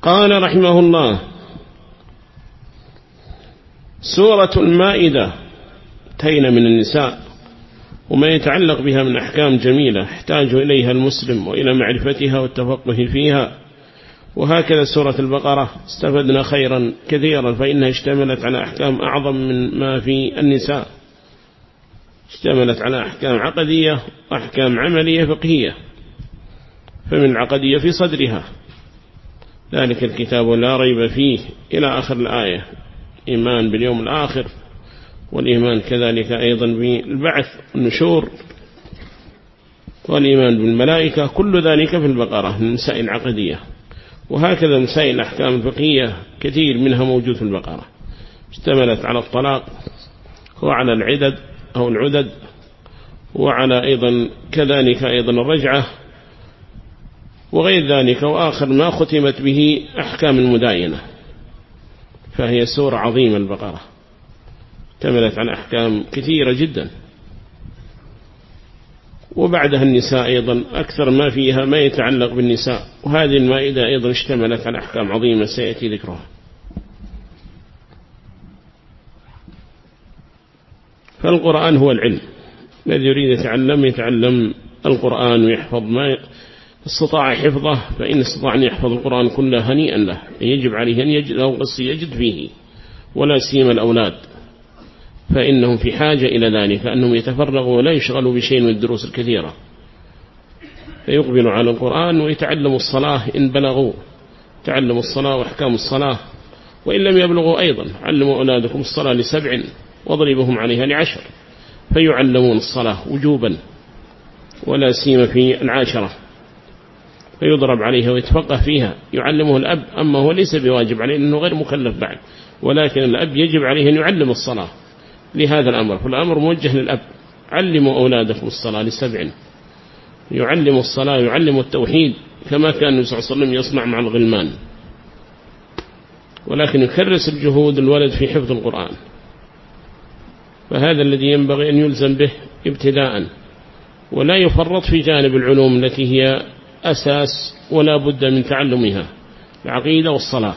قال رحمه الله: سورة المائدة انتهينا من النساء وما يتعلق بها من أحكام جميلة يحتاج إليها المسلم وإلى معرفتها والتفقه فيها. وهكذا سورة البقرة استفدنا خيرا كثيرا، فإنها اشتملت على أحكام أعظم من ما في النساء، اشتملت على أحكام عقدية وأحكام عملية فقهية. فمن العقدية في صدرها ذلك الكتاب لا ريب فيه إلى آخر الآية، إيمان باليوم الآخر، والإيمان كذلك أيضا بالبعث والنشور، والإيمان بالملائكة، كل ذلك في البقرة من مسائل العقدية. وهكذا مسائل الأحكام الفقهية كثير منها موجود في البقرة، اشتملت على الطلاق وعلى العدد أو العدد، وعلى أيضا كذلك أيضا الرجعة وغير ذلك. وآخر ما ختمت به أحكام المداينة، فهي سورة عظيمة البقرة، اشتملت على أحكام كثيرة جدا. وبعدها النساء أيضا أكثر ما فيها ما يتعلق بالنساء، وهذه المائدة أيضا اشتملت على أحكام عظيمة سيأتي ذكرها. فالقرآن هو العلم، الذي يريد يتعلم القرآن ويحفظ ما استطاع حفظه، فإن استطاع أن يحفظ القرآن كله هنيئا له، يجب عليه أن يجد أو يجد فيه، ولا سيما الأولاد، فإنهم في حاجة إلى ذلك، أنهم يتفرغوا ولا يشغلوا بشيء من الدروس الكثيرة، فيقبلوا على القرآن ويتعلموا الصلاة إن بلغوا، تعلموا الصلاة وأحكام الصلاة، وإن لم يبلغوا أيضا علموا أولادكم الصلاة ل7 واضربهم عليها ل10، فيعلمون الصلاة وجوبا، ولا سيما في 10 فيضرب عليها ويتفقه فيها، يعلمه الأب. أما هو ليس بواجب عليه لأنه غير مكلف بعد، ولكن الأب يجب عليه أن يعلم الصلاة لهذا الأمر، فالأمر موجه للأب: علموا أولادكم الصلاة ل7، يعلم الصلاة، يعلم التوحيد، كما كان النبي صلى الله عليه وسلم يصنع مع الغلمان. ولكن يكرس الجهود الولد في حفظ القرآن، فهذا الذي ينبغي أن يلزم به ابتداء، ولا يفرط في جانب العلوم التي هي أساس ولا بد من تعلمها، العقيدة والصلاة.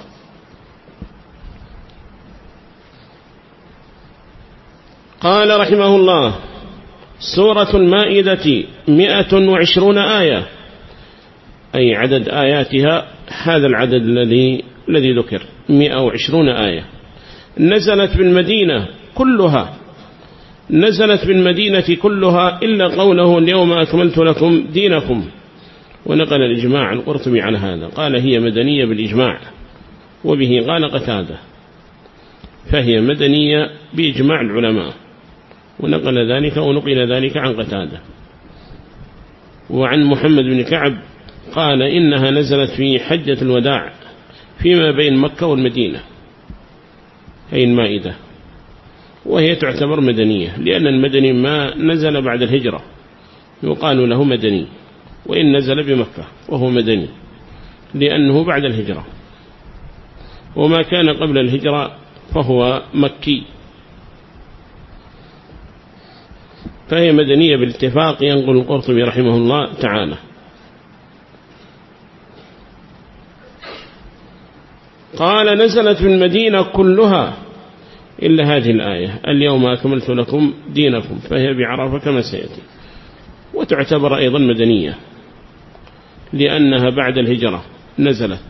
قال رحمه الله: سورة المائدة 120 آية، أي عدد آياتها هذا العدد الذي ذكر 120 آية. نزلت بالمدينة كلها، نزلت بالمدينة كلها إلا قوله: اليوم أكملت لكم دينكم. ونقل الإجماع القرطبي على هذا، قال هي مدنية بالإجماع، وبه قال قتادة، فهي مدنية بإجماع العلماء، ونقل ذلك عن قتادة. وعن محمد بن كعب قال إنها نزلت في حجة الوداع فيما بين مكة والمدينة، أي المائدة، وهي تعتبر مدنية، لأن المدني ما نزل بعد الهجرة يقال له مدني، وإن نزل بمكة وهو مدني لأنه بعد الهجرة، وما كان قبل الهجرة فهو مكي، فهي مدنية بالاتفاق، ينقل القرطبي رحمه الله تعالى. قال: نزلت بالمدينة كلها إلا هذه الآية: اليوم أكملت لكم دينكم، فهي بعرفة كما سيأتي. وتعتبر أيضا مدنية لأنها بعد الهجرة نزلت،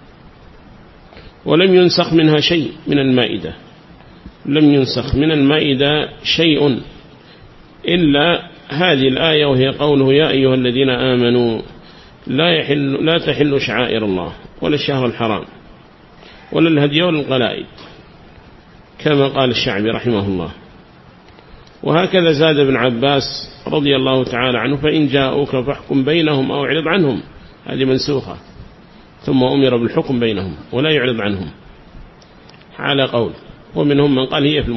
ولم ينسخ منها شيء من المائدة، لم ينسخ من المائدة شيء إلا هذه الآية، وهي قوله: يا أيها الذين آمنوا لا تحلوا شعائر الله ولا الشهر الحرام ولا الهدي ولا القلائد، كما قال الشعبي رحمه الله. وهكذا زاد ابن عباس رضي الله تعالى عنه: فإن جاءوك فاحكم بينهم أو اعرض عنهم، هذه منسوخة، ثم أمر بالحكم بينهم ولا يعرض عنهم على قول. ومنهم من قال هي في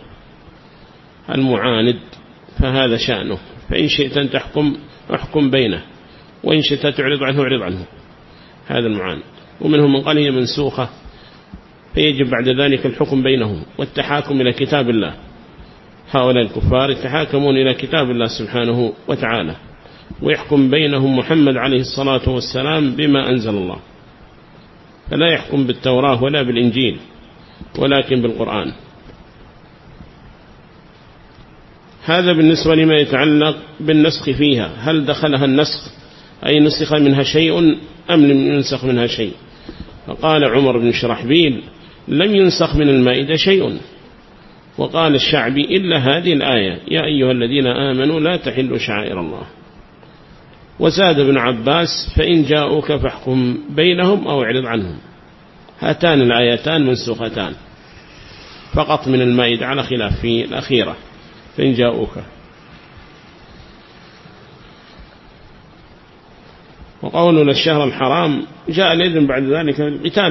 المعاند فهذا شأنه، فإن شئت أن تحكم احكم بينه، وإن شئت تعرض عنه اعرض عنه، هذا المعاند. ومنهم من قال هي منسوخة، فيجب بعد ذلك الحكم بينهم والتحاكم إلى كتاب الله. هؤلاء الكفار يتحاكمون إلى كتاب الله سبحانه وتعالى، ويحكم بينهم محمد عليه الصلاة والسلام بما أنزل الله. فلا يحكم بالتوراة ولا بالإنجيل ولكن بالقرآن. هذا بالنسبة لما يتعلق بالنسخ فيها، هل دخلها النسخ أي نسخ منها شيء أم لم ينسخ منها شيء؟ فقال عمر بن شرحبيل لم ينسخ من المائدة شيء. وقال الشعبي إلا هذه الآية يا أيها الذين آمنوا لا تحلوا شعائر الله. وزاد ابن عباس فإن جاءوك فاحكم بينهم أو اعرض عنهم. هاتان الآيتان منسوختان فقط من المائدة على خلاف في الأخيرة فإن جاءوك. وقولنا الشهر الحرام جاء الإذن بعد ذلك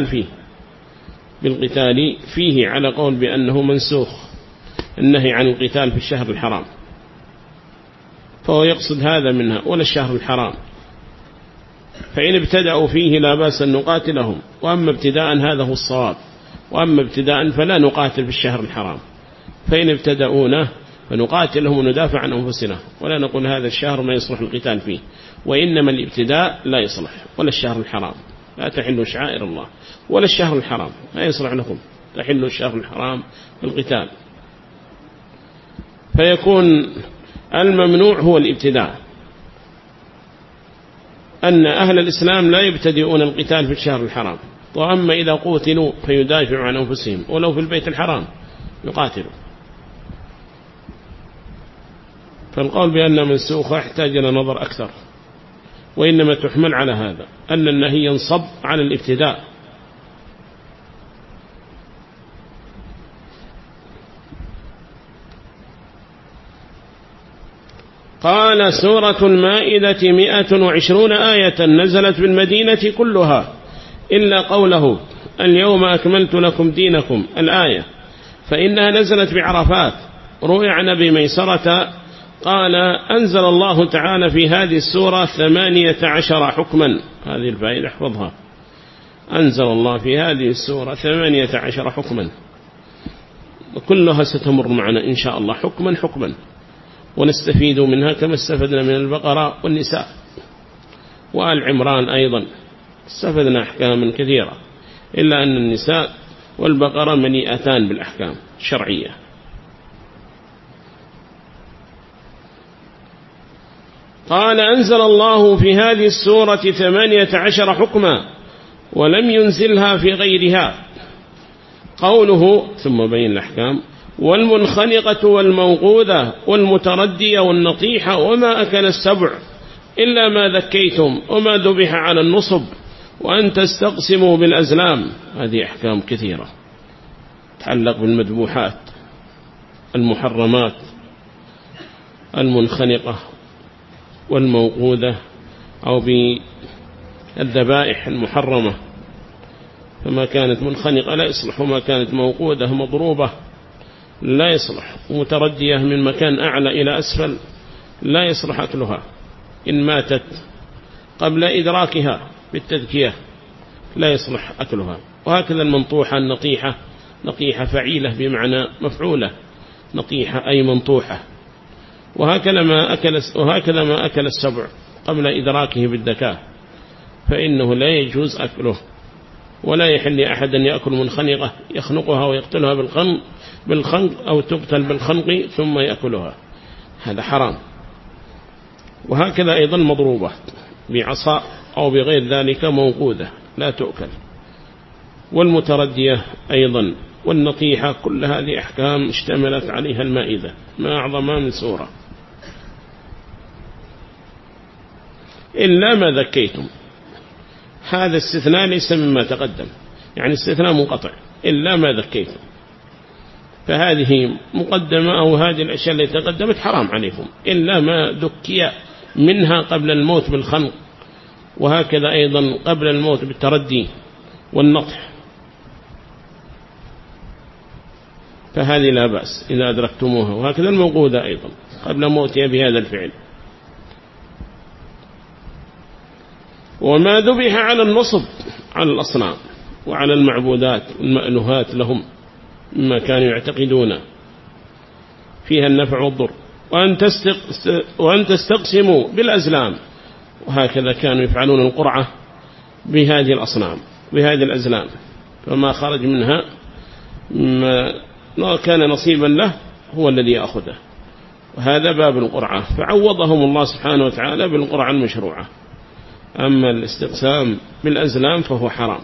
بالقتال فيه على قول بأنه منسوخ النهي عن القتال في الشهر الحرام، فهو يقصد هذا منها ولا الشهر الحرام. فإن ابتدأوا فيه لا بأس أن نقاتلهم، وأما ابتداء هذا هو الصواب، وأما ابتداء فلا نقاتل في الشهر الحرام. فإن ابتدأونه فنقاتلهم وندافع عن أنفسنا، ولا نقول هذا الشهر ما يصلح القتال فيه، وإنما الابتداء لا يصلح ولا الشهر الحرام. لا تحلوا شعائر الله ولا الشهر الحرام، لا يصلح لكم تحلوا الشهر الحرام بالقتال. فيكون الممنوع هو الابتداء، أن أهل الإسلام لا يبتدئون القتال في الشهر الحرام، وأما إذا قوتلوا فيدافعوا عن أنفسهم ولو في البيت الحرام يقاتلوا. فالقول بأن منسوخة يحتاج إلى نظر أكثر، وإنما تحمل على هذا أن النهي ينصب على الابتداء. قال سورة المائدة 120 آية نزلت بالمدينة كلها إلا قوله اليوم أكملت لكم دينكم الآية، فإنها نزلت بعرفات. روي عن أبي ميسرة قال أنزل الله تعالى في هذه السورة 18 حكما. هذه الفائدة احفظها، أنزل الله في هذه السورة 18 حكما، وكلها ستمر معنا إن شاء الله حكما حكما، ونستفيد منها كما استفدنا من البقرة والنساء وآل عمران أيضا استفدنا أحكاما كثيرة، إلا أن النساء والبقرة مليئتان بالأحكام الشرعية. قال أنزل الله في هذه السورة 18 حكما ولم ينزلها في غيرها. قوله ثم بين الأحكام والمنخنقة والموقوذة والمتردية والنطيحة وما أكل السبع إلا ما ذكيتم وما ذبح على النصب وأن تستقسموا بالأزلام. هذه أحكام كثيرة تتعلق بالمذبوحات المحرمات، المنخنقة والموقوذة أو بالذبائح المحرمة، فما كانت منخنقة لا يصلح، وما كانت موقوذة مضروبة لا يصلح، ومتردية من مكان أعلى إلى أسفل لا يصلح أكلها إن ماتت قبل إدراكها بالتذكية لا يصلح أكلها. وهكذا المنطوحة النطيحة، نطيحة فعيلة بمعنى مفعولة، نطيحة أي منطوحة. وهكذا ما أكل السبع قبل إدراكه بالذكاء فإنه لا يجوز أكله، ولا يحل أحد أن يأكل منخنقة يخنقها ويقتلها بالخنق أو تقتل بالخنق ثم يأكلها، هذا حرام. وهكذا أيضا مضروبة بعصا أو بغير ذلك موقوذة لا تؤكل، والمتردية أيضا والنطيحة، كل هذه أحكام اشتملت عليها المائدة ما أعظمها من سورة. إلا ما ذكيتم، هذا استثناء ليس مما تقدم، يعني استثناء منقطع، إلا ما ذكيتم، فهذه مقدمة أو هذه الأشياء التي تقدمت حرام عليكم، إلا ما ذكي منها قبل الموت بالخنق، وهكذا أيضا قبل الموت بالتردي والنطح، فهذه لا بأس إذا أدركتموها. وهكذا الموقوذة أيضا قبل موتها بهذا الفعل. وما ذبح على النصب، على الأصنام وعلى المعبودات والمألوهات لهم مما كانوا يعتقدون فيها النفع والضر، وأن تستقسموا بالأزلام، وهكذا كانوا يفعلون القرعة بهذه الأصنام بهذه الأزلام، فما خرج منها ما كان نصيبا له هو الذي يأخذه. وهذا باب القرعة، فعوضهم الله سبحانه وتعالى بالقرعة المشروعة. أما الاستقسام بالأزلام فهو حرام،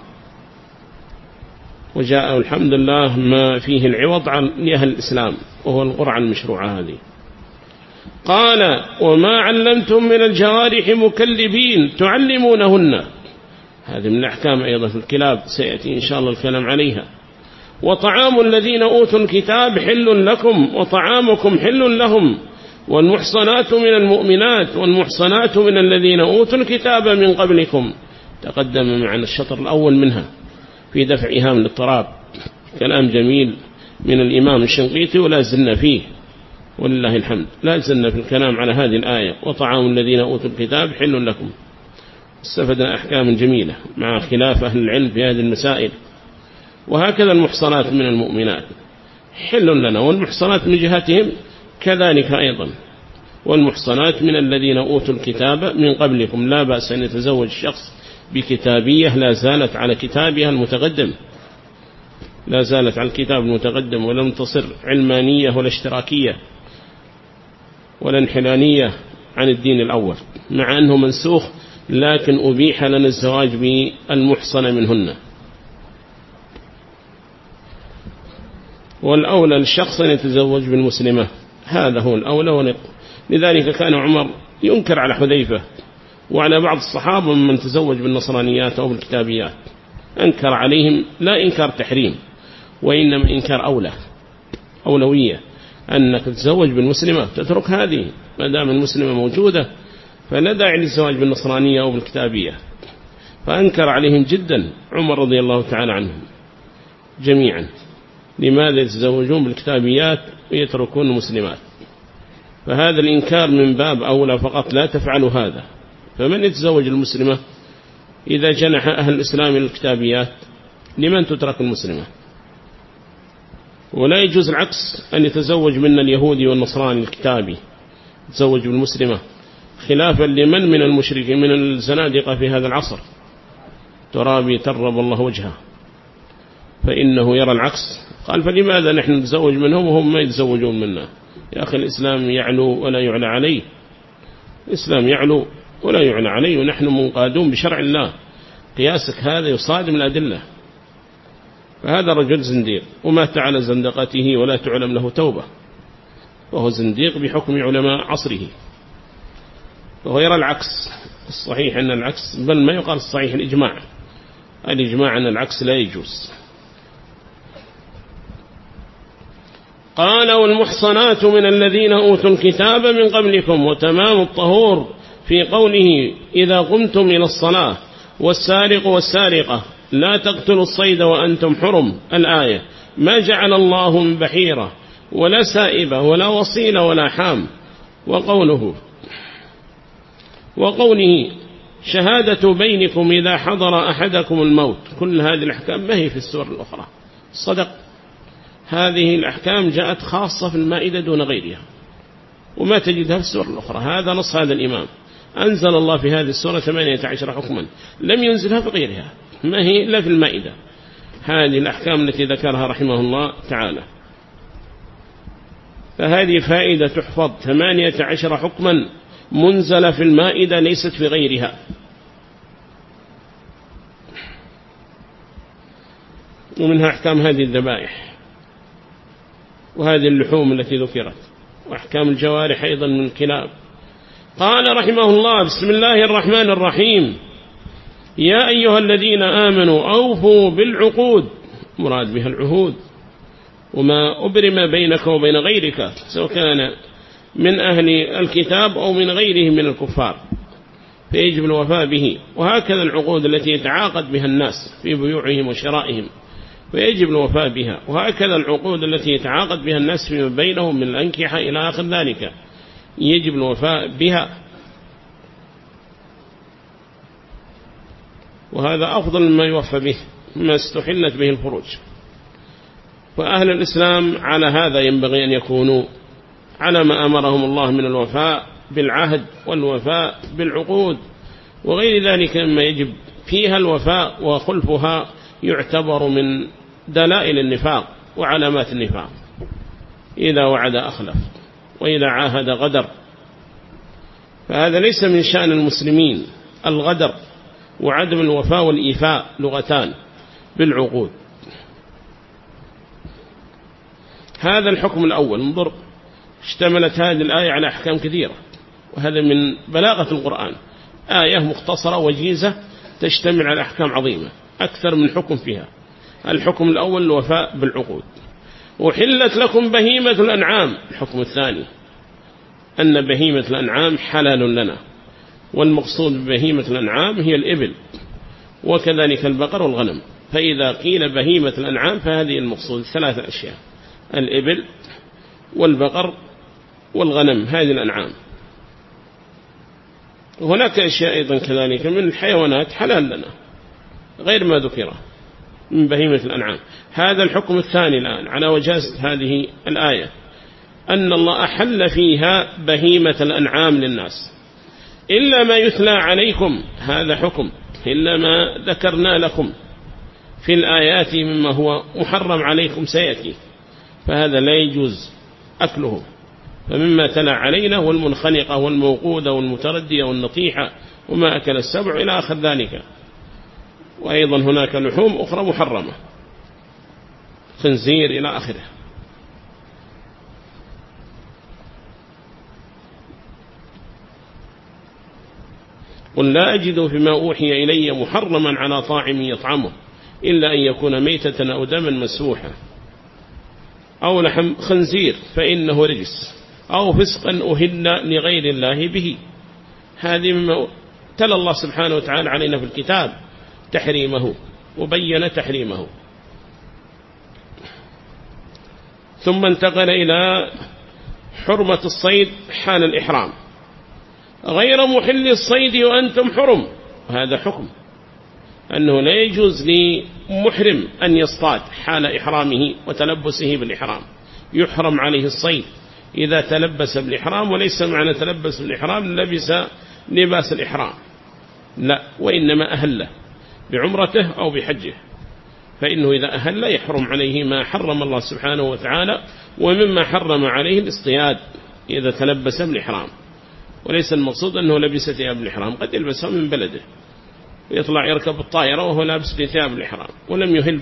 وجاء الحمد لله ما فيه العوض عن أهل الإسلام، وهو القرعة المشروعة هذه. قال وما علمتم من الجوارح مكلبين تعلمونهن، هذه من الأحكام أيضا في الكلاب، سيأتي إن شاء الله الكلام عليها. وطعام الذين أوتوا الكتاب حل لكم وطعامكم حل لهم، والمحصنات من المؤمنات والمحصنات من الذين أوتوا الكتاب من قبلكم. تقدم معنا الشطر الأول منها في دفع إيهام الاضطراب، كلام جميل من الإمام الشنقيطي ولا زلنا فيه ولله الحمد، لا زلنا في الكلام على هذه الآية وطعام الذين أوتوا الكتاب حل لكم. استفدنا أحكام جميلة مع خلاف أهل العلم في هذه المسائل. وهكذا المحصنات من المؤمنات حل لنا، والمحصنات من جهتهم كذلك أيضا. والمحصنات من الذين أوتوا الكتاب من قبلكم، لا بأس أن يتزوج شخص بكتابية لا زالت على كتابها المتقدم، لا زالت على الكتاب المتقدم، ولم تصر علمانية ولا اشتراكية ولا انحلالية عن الدين الأول، مع أنه منسوخ، لكن أبيح لنا الزواج بالمحصنة منهن. والأولى للشخص أن يتزوج بالمسلمة، هذا هو الأولى. لذلك كان عمر ينكر على حذيفة وعلى بعض الصحابة من تزوج بالنصرانيات أو بالكتابيات، أنكر عليهم لا إنكار تحريم، وإنما إنكار أولوية، أنك تتزوج بالمسلمة تترك هذه، ما دام المسلمة موجودة فلا داعي للزواج بالنصرانية أو بالكتابية. فأنكر عليهم جدا عمر رضي الله تعالى عنهم جميعا، لماذا يتزوجون بالكتابيات ويتركون المسلمات؟ فهذا الإنكار من باب أولى فقط، لا تفعلوا هذا. فمن يتزوج المسلمة إذا جنح أهل الإسلام الكتابيات، لمن تترك المسلمة؟ ولا يجوز العكس، أن يتزوج من اليهودي والنصراني الكتابي يتزوج بالمسلمة، خلافا لمن من المشركين من الزنادقة في هذا العصر، ترابي ترب الله وجهه، فإنه يرى العكس. قال فلماذا نحن نتزوج منهم وهم ما يتزوجون منا؟ يا أخي الإسلام يعلو ولا يعلى عليه، الإسلام يعلو ولا يعلى عليه، ونحن منقادون بشرع الله. قياسك هذا يصادم الأدلة. فهذا رجل زنديق ومات على زندقته ولا تعلم له توبة، وهو زنديق بحكم علماء عصره، وهو يرى العكس. الصحيح أن العكس، بل ما يقال الصحيح الإجماع أن العكس لا يجوز. قال والمحصنات من الذين أوتوا الكتاب من قبلكم، وتمام الطهور في قوله إذا قمتم إلى الصلاة والسارق والسارقة لا تقتلوا الصيد وأنتم حرم، الآية. ما جعل الله من بحيرة ولا سائبة ولا وصيلة ولا حام. وقوله شهادة بينكم إذا حضر أحدكم الموت، كل هذه الأحكام ما هي في السور الأخرى. صدق، هذه الأحكام جاءت خاصة في المائدة دون غيرها، وما تجدها في السور الأخرى. هذا نص هذا الإمام، أنزل الله في هذه السورة 18 حكما لم ينزلها في غيرها، ما هي إلا في المائدة. هذه الأحكام التي ذكرها رحمه الله تعالى، فهذه فائدة تحفظ. 18 حكما منزل في المائدة ليست في غيرها. ومنها أحكام هذه الذبائح وهذه اللحوم التي ذكرت، وأحكام الجوارح أيضا من الكلاب. قال رحمه الله بسم الله الرحمن الرحيم يا أيها الذين آمنوا أوفوا بالعقود، مراد بها العهود، وما أبرم بينك وبين غيرك سواء كان من أهل الكتاب أو من غيرهم من الكفار، فيجب الوفاء به. وهكذا العقود التي يتعاقد بها الناس في بيوعهم وشرائهم فيجب الوفاء بها، وهكذا العقود التي يتعاقد بها الناس فيما بينهم من الأنكحة إلى آخر ذلك يجب الوفاء بها. وهذا أفضل مما يوفى به، ما استحلت به الفروج. فأهل الإسلام على هذا ينبغي أن يكونوا على ما أمرهم الله من الوفاء بالعهد والوفاء بالعقود وغير ذلك مما يجب فيها الوفاء، وخلفها يعتبر من دلائل النفاق وعلامات النفاق. إذا وعد أخلف، وإذا عاهد غدر، فهذا ليس من شأن المسلمين. الغدر وعدم الوفاء والإيفاء لغتان بالعقود. هذا الحكم الأول. انظر، اشتملت هذه الآية على أحكام كثيرة، وهذا من بلاغة القرآن. آية مختصرة وجيزة تشتمل على أحكام عظيمة أكثر من حكم فيها. الحكم الأول الوفاء بالعقود. وحلت لكم بهيمة الأنعام. الحكم الثاني أن بهيمة الأنعام حلال لنا، والمقصود ببهيمة الأنعام هي الإبل، وكذلك البقر والغنم. فإذا قيل بهيمة الأنعام فهذه المقصود 3 أشياء: الإبل والبقر والغنم، هذه الأنعام. وهناك أشياء أيضا كذلك من الحيوانات حلال لنا غير ما ذكره من بهيمة الأنعام. هذا الحكم الثاني الآن على وجازة هذه الآية، أن الله أحل فيها بهيمة الأنعام للناس إلا ما يتلى عليكم. هذا حكم إلا ما ذكرنا لكم في الآيات مما هو محرم عليكم سيأتي، فهذا لا يجوز أكله. فمما تلى علينا والمنخنقة والموقودة والمتردية والنطيحة وما أكل السبع إلى آخر ذلك. وأيضا هناك لحوم أخرى محرمة، خنزير إلى آخره. قل لا أجد فيما أوحي إلي محرما على طاعم يطعمه إلا أن يكون ميتة أو دما مسفوحا أو لحم خنزير فإنه رجس أو فسقا أهل لغير الله به. هذه مما تلا الله سبحانه وتعالى علينا في الكتاب تحريمه، وبين تحريمه. ثم انتقل إلى حرمة الصيد حال الإحرام: غير محل الصيد وأنتم حرم. هذا حكم أنه لا يجوز لمحرم أن يصطاد حال إحرامه وتلبسه بالإحرام، يحرم عليه الصيد إذا تلبس بالإحرام. وليس معنى تلبس بالإحرام لبس لباس الإحرام، لا، وإنما أهله بعمرته أو بحجه، فإنه إذا أهل يحرم عليه ما حرم الله سبحانه وتعالى. ومما حرم عليه الاصطياد إذا تلبس بالإحرام. وليس المقصود أنه لبس ثياب الإحرام، قد يلبسها من بلده ويطلع يركب الطائرة وهو لابس ثياب الإحرام ولم يهل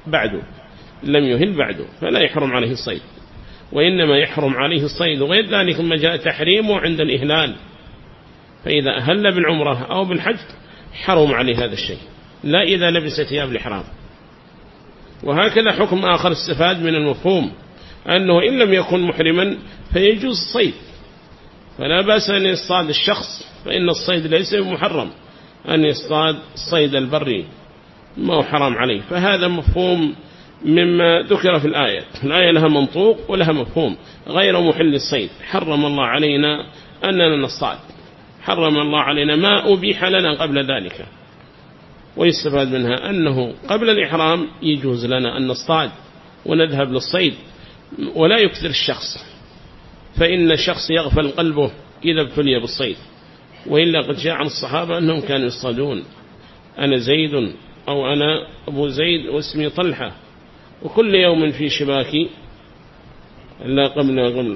بعده، فلا يحرم عليه الصيد. وإنما يحرم عليه الصيد وغير ذلك ما جاء تحريمه عند الإهلال. فإذا أهل بالعمرة أو بالحج حرم عليه هذا الشيء، لا إذا لبس ثياب الإحرام. وهكذا حكم آخر استفاد من المفهوم أنه إن لم يكن محرما فيجوز الصيد، فلا بأس أن يصطاد الشخص، فإن الصيد ليس محرم أن يصطاد الصيد البري ما هو حرام عليه. فهذا مفهوم مما ذكر في الآية. الآية لها منطوق ولها مفهوم. غير محل الصيد، حرم الله علينا أننا نصطاد، حرم الله علينا ما أبيح لنا قبل ذلك. ويستفاد منها أنه قبل الإحرام يجوز لنا أن نصطاد ونذهب للصيد، ولا يكثر الشخص، فإن الشخص يغفل قلبه إذا ابتلي بالصيد. وإلا قد جاء عن الصحابة أنهم كانوا يصطادون: أنا زيد أو أنا أبو زيد واسمي طلحة وكل يوم في شباكي، لا قبل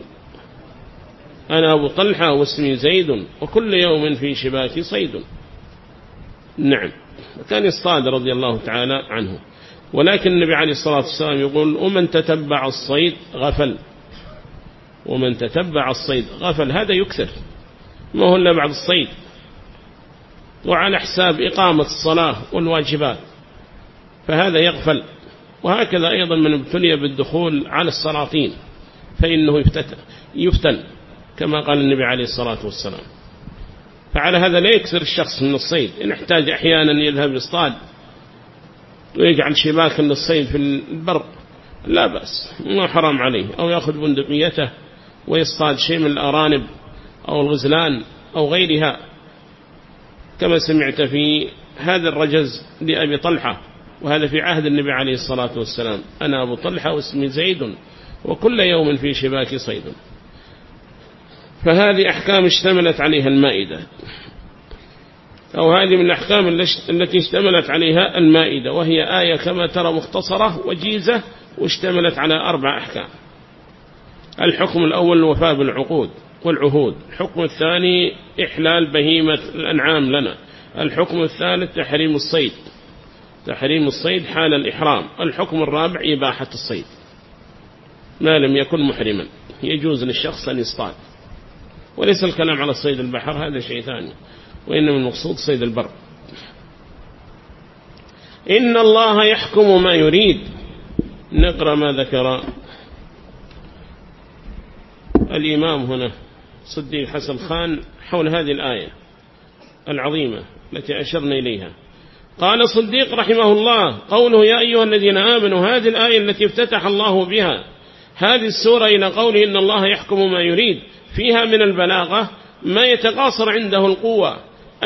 أنا أبو طلحة واسمي زيد وكل يوم في شباكي صيد. نعم، كان يصطاد رضي الله تعالى عنه. ولكن النبي عليه الصلاة والسلام يقول: ومن تتبع الصيد غفل. ومن تتبع الصيد غفل، هذا يكثر، ما هو إلا بعد الصيد، وعلى حساب إقامة الصلاة والواجبات، فهذا يغفل. وهكذا أيضا من ابتلي بالدخول على السلاطين فإنه يفتن كما قال النبي عليه الصلاة والسلام. فعلى هذا لا يكثر الشخص من الصيد. إن احتاج أحيانا يذهب يصطاد ويجعل شباكا للصيد في البر لا بأس، ما حرام عليه. أو يأخذ بندقيته ويصطاد شيء من الأرانب أو الغزلان أو غيرها، كما سمعت في هذا الرجز لأبي طلحة، وهذا في عهد النبي عليه الصلاة والسلام: أنا أبو طلحة واسمي زيد وكل يوم في شباك صيد. فهذه أحكام اشتملت عليها المائدة. أو هذه من الأحكام التي اشتملت عليها المائدة، وهي آية كما ترى مختصرة وجيزة، واشتملت على 4 أحكام. الحكم الأول الوفاء بالعقود والعهود، الحكم الثاني إحلال بهيمة الأنعام لنا، الحكم الثالث تحريم الصيد، تحريم الصيد حال الإحرام، الحكم الرابع إباحة الصيد ما لم يكن محرما، يجوز للشخص أن يصطاد، وليس الكلام على صيد البحر، هذا شيء ثاني، وإنما المقصود صيد البر. إن الله يحكم ما يريد. نقرأ ما ذكر الإمام هنا صديق حسن خان حول هذه الآية العظيمة التي أشرنا إليها. قال صديق رحمه الله: قوله يا أيها الذين آمنوا، هذه الآية التي افتتح الله بها هذه السورة إلى قوله إن الله يحكم ما يريد، فيها من البلاغة ما يتقاصر عنده القوة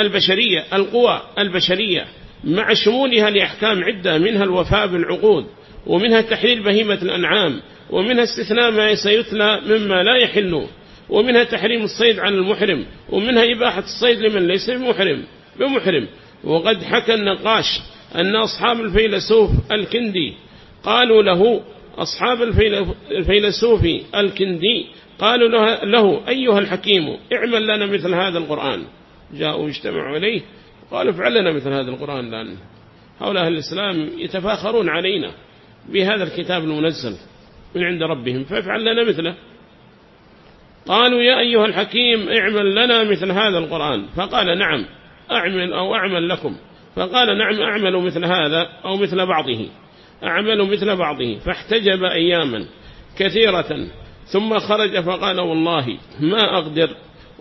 البشرية مع شمولها لأحكام عدة، منها الوفاء بالعقود، ومنها تحليل بهيمة الأنعام، ومنها استثناء ما سيتلى مما لا يحل، ومنها تحريم الصيد عن المحرم، ومنها إباحة الصيد لمن ليس بمحرم. وقد حكى النقاش أن أصحاب الفيلسوف الكندي قالوا له، أصحاب الفيلسوف الكندي قالوا له أيها الحكيم اعمل لنا مثل هذا القرآن. جاءوا اجتمعوا عليه قالوا افعل لنا مثل هذا القرآن، لأن هؤلاء أهل الإسلام يتفاخرون علينا بهذا الكتاب المنزل من عند ربهم، فافعل لنا مثله. قالوا يا أيها الحكيم اعمل لنا مثل هذا القرآن، فقال نعم أعمل أو أعمل لكم، فقال نعم أعمل مثل هذا أو مثل بعضه، أعمل مثل بعضه. فاحتجب أياما كثيرة ثم خرج فقال والله ما أقدر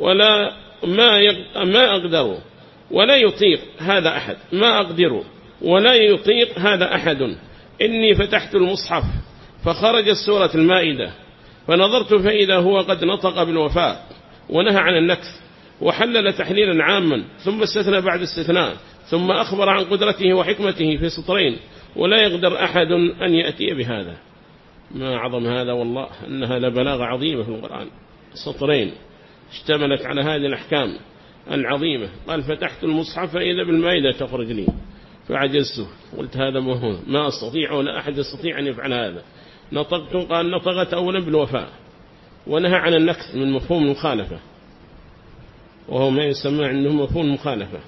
ما أقدر ولا يطيق هذا أحد، ما أقدر ولا يطيق هذا أحد. إني فتحت المصحف فخرجت سورة المائدة، فنظرت فإذا هو قد نطق بالوفاء ونهى عن النكث، وحلل تحليلا عاما، ثم استثنى بعد استثناء، ثم أخبر عن قدرته وحكمته في سطرين، ولا يقدر أحد أن يأتي بهذا. ما عظم هذا والله، أنها لبلاغة عظيمة في القرآن، سطرين اشتملت على هذه الأحكام العظيمة. قال فتحت المصحف فإذا بالمائدة تخرج لي، فعجزت، قلت هذا ما أستطيع ولا أحد يستطيع أن يفعل هذا. نطقت، قال نطقت أولا بالوفاء، ونهى عن النكث من مفهوم المخالفة، وهو ما يسمى عنده مفهوم المخالفة.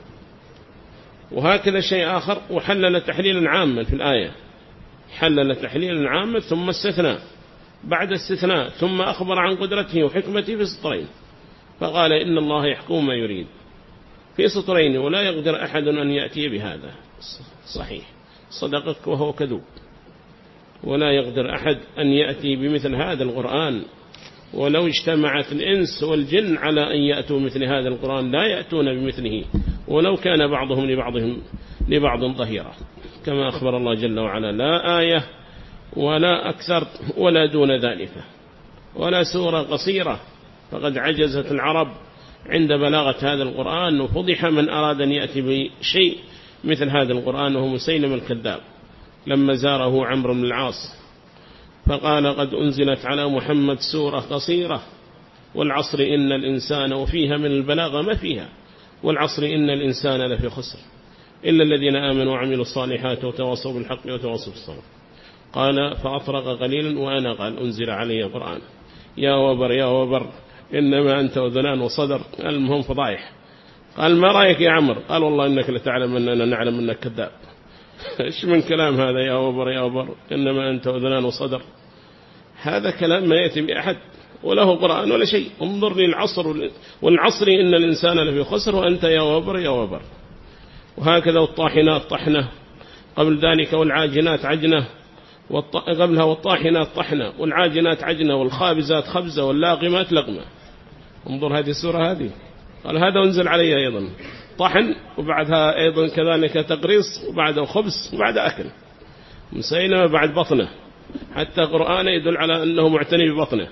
وهكذا شيء آخر، وحلل تحليلا عاما في الآية، حلل تحليلا عاما ثم استثناء بعد استثناء، ثم أخبر عن قدرته وحكمته في سطرين، فقال إن الله يحكم ما يريد في سطرين، ولا يقدر أحد أن يأتي بهذا. صحيح، صدقك وهو كذوب، ولا يقدر أحد أن يأتي بمثل هذا القرآن، ولو اجتمعت الإنس والجن على أن يأتوا مثل هذا القرآن لا يأتون بمثله، ولو كان بعضهم لبعض ظهيرا، كما أخبر الله جل وعلا: لا آية ولا أكثر ولا دون ذلك، ولا سورة قصيرة. فقد عجزت العرب عند بلاغة هذا القرآن، وفضح من أراد أن يأتي بشيء مثل هذا القرآن، وهو مسيلم الكذاب لما زاره عمرو بن العاص فقال قد أنزلت على محمد سورة قصيرة، والعصر إن الإنسان، وفيها من البلاغة ما فيها، والعصر إن الإنسان لفي خسر إلا الذين آمنوا وعملوا الصالحات وتواصوا بالحق وتواصوا بالصبر. قال فأطرق قليلا وأنا قال أنزل علي قرآن. يا وبر يا وبر إنما أنت أذنان وصدر. المهم فضايح. قال ما رأيك يا عمر؟ قال والله إنك لتعلم أننا نعلم أنك كذاب. إيش من كلام هذا يا وبر يا وبر إنما أنت أذنان وصدر؟ هذا كلام ما يأتي بأحد وله قرآن ولا شيء. انظر للعصر، والعصر إن الإنسان لفي خسر وأنت يا وبر يا وبر. وهكذا والطاحنات طحنة قبل ذلك، والعاجنات عجنة قبلها، والطاحنات طحنة والعاجنات عجنة، والخابزات خبزة واللاقمات لقمة. انظر هذه السورة هذه. قال هذا أنزل علي أيضا طحن، وبعدها أيضا كذلك تقريص، وبعده خبز، وبعد أكل مسيلمة بعد بطنه، حتى قرآن يدل على أنه معتني ببطنه،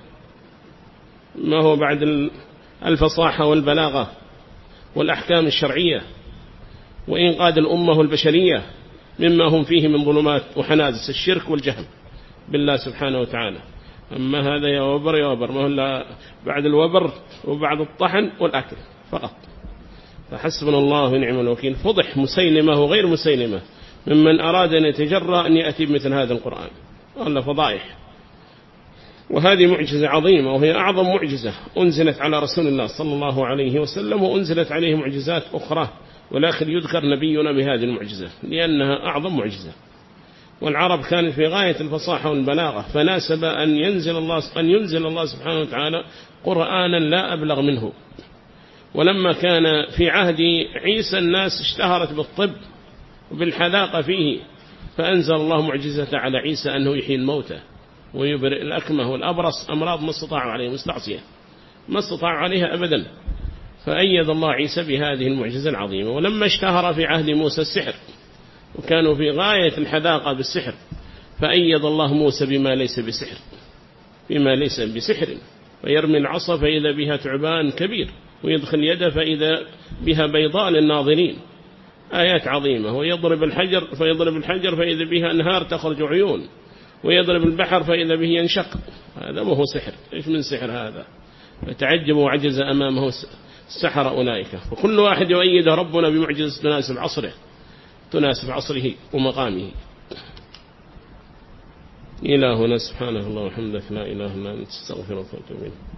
ما هو بعد الفصاحة والبلاغة والأحكام الشرعية وإنقاذ الأمة والبشرية مما هم فيه من ظلمات وحنادس الشرك والجهل بالله سبحانه وتعالى. أما هذا يا وبر يا وبر، ما هو إلا بعد الوبر وبعد الطحن والأكل فقط. فحسبنا الله ونعم الوكيل. فضح مسيلمة وغير مسيلمة ممن أراد أن يتجرأ أن يأتي بمثل هذا القرآن، ولا فضائح. وهذه معجزة عظيمة، وهي أعظم معجزة أنزلت على رسول الله صلى الله عليه وسلم، وأنزلت عليه معجزات أخرى، ولكن يذكر نبينا بهذه المعجزة لأنها أعظم معجزة. والعرب كانت في غاية الفصاحة والبلاغة، فناسب أن ينزل الله سبحانه وتعالى قرآنا لا أبلغ منه. ولما كان في عهد عيسى الناس اشتهرت بالطب وبالحذاقة فيه، فأنزل الله معجزة على عيسى أنه يحيي الموتى ويبرئ الأكمه والأبرص، أمراض ما استطاعوا عليها، مستعصية ما استطاعوا عليها أبدا. فأيد الله عيسى بهذه المعجزة العظيمة. ولما اشتهر في عهد موسى السحر، وكانوا في غاية الحذاقة بالسحر، فأيد الله موسى بما ليس بسحر، فيرمي العصا فإذا بها تعبان كبير، ويدخل يده فإذا بها بيضاء للناظرين، آيات عظيمة. ويضرب الحجر فإذا بها أنهار تخرج عيون، ويضرب البحر فإذا به ينشق. هذا ما هو سحر، إيش من سحر هذا؟ فتعجبوا وعجز أمامه السحر أولئك. وكل واحد يؤيد ربنا بمعجزة تناسب عصره ومقامه. إلهنا سبحانه الله وحمدك، لا إله إلا أنت، استغفرك وأتوب إليك.